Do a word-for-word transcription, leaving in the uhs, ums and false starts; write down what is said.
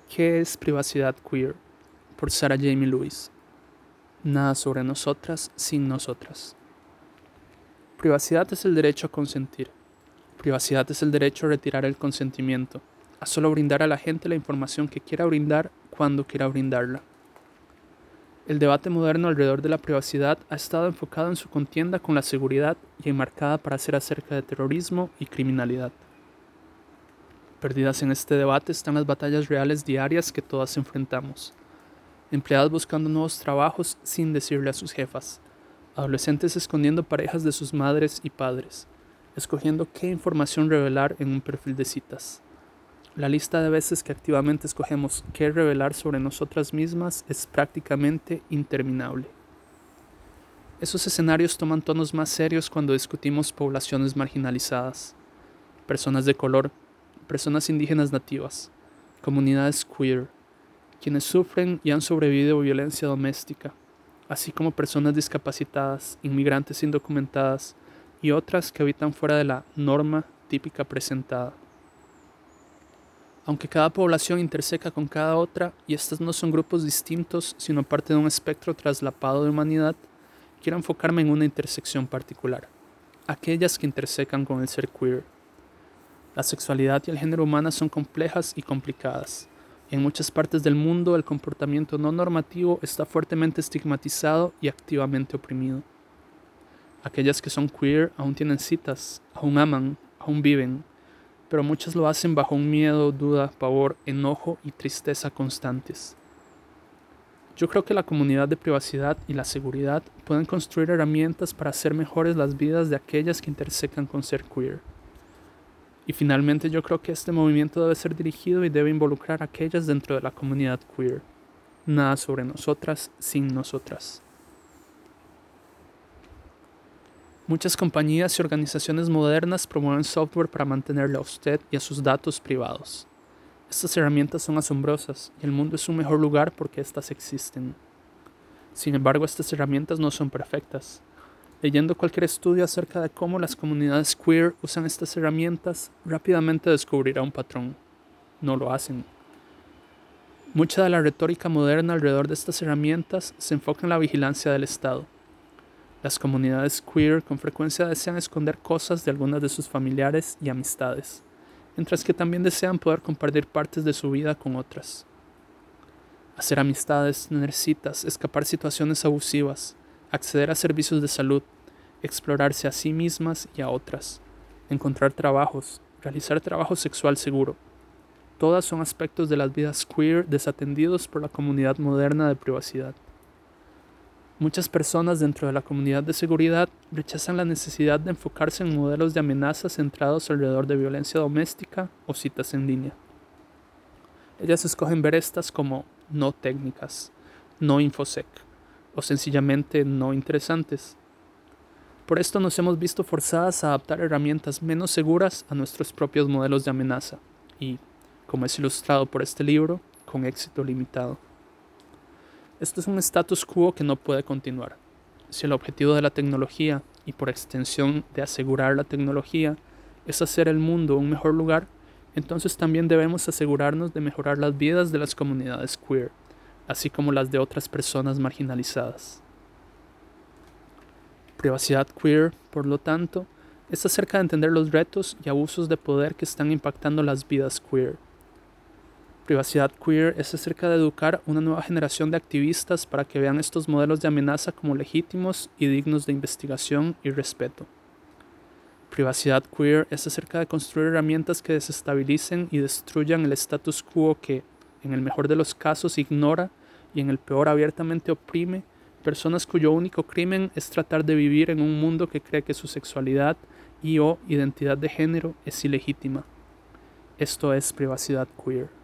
¿Qué es privacidad queer? Por Sarah Jamie Lewis. Nada sobre nosotras sin nosotras. Privacidad es el derecho a consentir. Privacidad es el derecho a retirar el consentimiento, a solo brindar a la gente la información que quiera brindar cuando quiera brindarla. El debate moderno alrededor de la privacidad ha estado enfocado en su contienda con la seguridad y enmarcada para ser acerca de terrorismo y criminalidad. Perdidas en este debate están las batallas reales diarias que todas enfrentamos. Empleadas buscando nuevos trabajos sin decirle a sus jefas. Adolescentes escondiendo parejas de sus madres y padres, escogiendo qué información revelar en un perfil de citas. La lista de veces que activamente escogemos qué revelar sobre nosotras mismas es prácticamente interminable. Esos escenarios toman tonos más serios cuando discutimos poblaciones marginalizadas, personas de color, personas indígenas nativas, comunidades queer, quienes sufren y han sobrevivido a violencia doméstica, así como personas discapacitadas, inmigrantes indocumentadas y otras que habitan fuera de la norma típica presentada. Aunque cada población interseca con cada otra, y estas no son grupos distintos, sino parte de un espectro traslapado de humanidad, quiero enfocarme en una intersección particular, aquellas que intersecan con el ser queer. La sexualidad y el género humana son complejas y complicadas, y en muchas partes del mundo el comportamiento no normativo está fuertemente estigmatizado y activamente oprimido. Aquellas que son queer aún tienen citas, aún aman, aún viven, pero muchas lo hacen bajo un miedo, duda, pavor, enojo y tristeza constantes. Yo creo que la comunidad de privacidad y la seguridad pueden construir herramientas para hacer mejores las vidas de aquellas que intersecan con ser queer. Y finalmente yo creo que este movimiento debe ser dirigido y debe involucrar a aquellas dentro de la comunidad queer. Nada sobre nosotras sin nosotras. Muchas compañías y organizaciones modernas promueven software para mantenerle a usted y a sus datos privados. Estas herramientas son asombrosas y el mundo es un mejor lugar porque éstas existen. Sin embargo, estas herramientas no son perfectas. Leyendo cualquier estudio acerca de cómo las comunidades queer usan estas herramientas, rápidamente descubrirá un patrón. No lo hacen. Mucha de la retórica moderna alrededor de estas herramientas se enfoca en la vigilancia del Estado. Las comunidades queer con frecuencia desean esconder cosas de algunas de sus familiares y amistades, mientras que también desean poder compartir partes de su vida con otras. Hacer amistades, tener citas, escapar situaciones abusivas, acceder a servicios de salud, explorarse a sí mismas y a otras, encontrar trabajos, realizar trabajo sexual seguro. Todas son aspectos de las vidas queer desatendidos por la comunidad moderna de privacidad. Muchas personas dentro de la comunidad de seguridad rechazan la necesidad de enfocarse en modelos de amenazas centrados alrededor de violencia doméstica o citas en línea. Ellas escogen ver estas como no técnicas, no infosec, o sencillamente no interesantes. Por esto nos hemos visto forzadas a adaptar herramientas menos seguras a nuestros propios modelos de amenaza y, como es ilustrado por este libro, con éxito limitado. Esto es un status quo que no puede continuar. Si el objetivo de la tecnología, y por extensión de asegurar la tecnología, es hacer el mundo un mejor lugar, entonces también debemos asegurarnos de mejorar las vidas de las comunidades queer, así como las de otras personas marginalizadas. Privacidad queer, por lo tanto, es acerca de entender los retos y abusos de poder que están impactando las vidas queer. Privacidad queer es acerca de educar una nueva generación de activistas para que vean estos modelos de amenaza como legítimos y dignos de investigación y respeto. Privacidad queer es acerca de construir herramientas que desestabilicen y destruyan el status quo que, en el mejor de los casos, ignora y en el peor abiertamente oprime personas cuyo único crimen es tratar de vivir en un mundo que cree que su sexualidad y o identidad de género es ilegítima. Esto es privacidad queer.